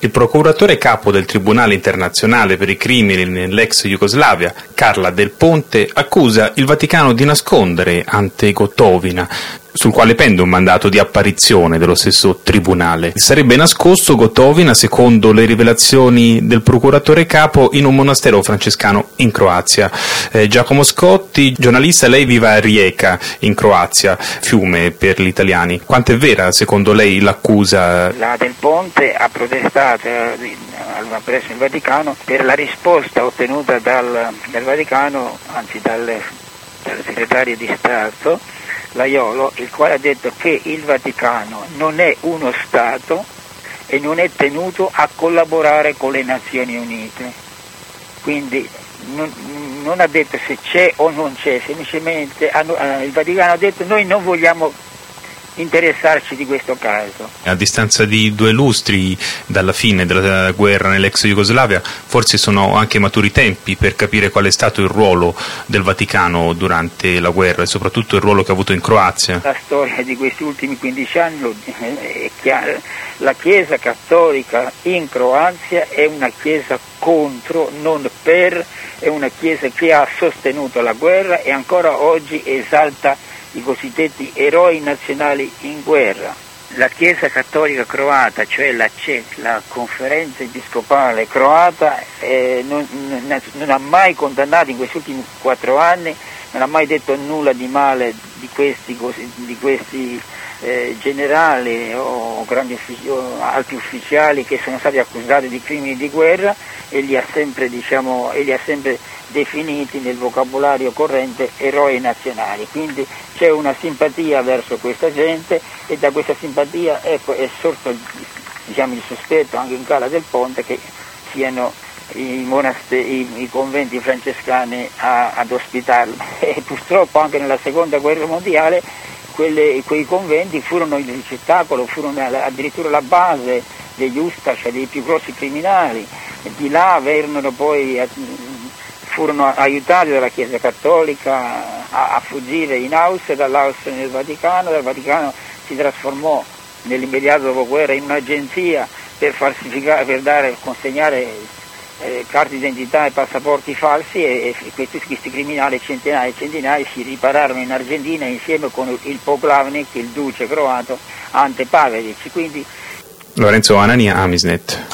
Il procuratore capo del Tribunale internazionale per i crimini nell'ex Jugoslavia, Carla Del Ponte, accusa il Vaticano di nascondere Ante Gotovina, sul quale pende un mandato di apparizione dello stesso tribunale. Sarebbe nascosto Gotovina, secondo le rivelazioni del procuratore capo, in un monastero francescano in Croazia. Giacomo Scotti, giornalista, lei vive a Rijeka, in Croazia, fiume per gli italiani. Quanto è vera, secondo lei, l'accusa? La Del Ponte ha protestato presso il Vaticano per la risposta ottenuta dal Vaticano, anzi dal segretario di Stato Laiolo, il quale ha detto che il Vaticano non è uno Stato e non è tenuto a collaborare con le Nazioni Unite. Quindi non ha detto se c'è o non c'è, semplicemente il Vaticano ha detto noi non vogliamo interessarci di questo caso. A distanza di 2 lustri dalla fine della guerra nell'ex Jugoslavia, forse sono anche maturi tempi per capire qual è stato il ruolo del Vaticano durante la guerra e soprattutto il ruolo che ha avuto in Croazia. La storia di questi ultimi 15 anni è chiara. La Chiesa Cattolica in Croazia è una Chiesa contro, non per, è una Chiesa che ha sostenuto la guerra e ancora oggi esalta i cosiddetti eroi nazionali in guerra. La Chiesa Cattolica Croata, cioè la CEC, la Conferenza Episcopale Croata, non ha mai condannato in questi ultimi 4 anni, non ha mai detto nulla di male di questi generali o alti ufficiali che sono stati accusati di crimini di guerra e li ha sempre definiti nel vocabolario corrente eroi nazionali. Quindi c'è una simpatia verso questa gente e da questa simpatia è sorto il sospetto anche in Carla Del Ponte che siano i conventi francescani ad ospitarlo. E purtroppo anche nella seconda guerra mondiale quei conventi furono il ricettacolo, furono addirittura la base degli Ustash, dei più grossi criminali. Di là furono aiutati dalla Chiesa Cattolica a fuggire in Austria, dall'Austria nel Vaticano, dal Vaticano si trasformò nell'immediato dopoguerra in un'agenzia per consegnare carte d'identità e passaporti falsi e questi criminali centinaia e centinaia si ripararono in Argentina insieme con il Poglavnik, il duce croato Ante Pavelic. Quindi Lorenzo Anania, Amisnet.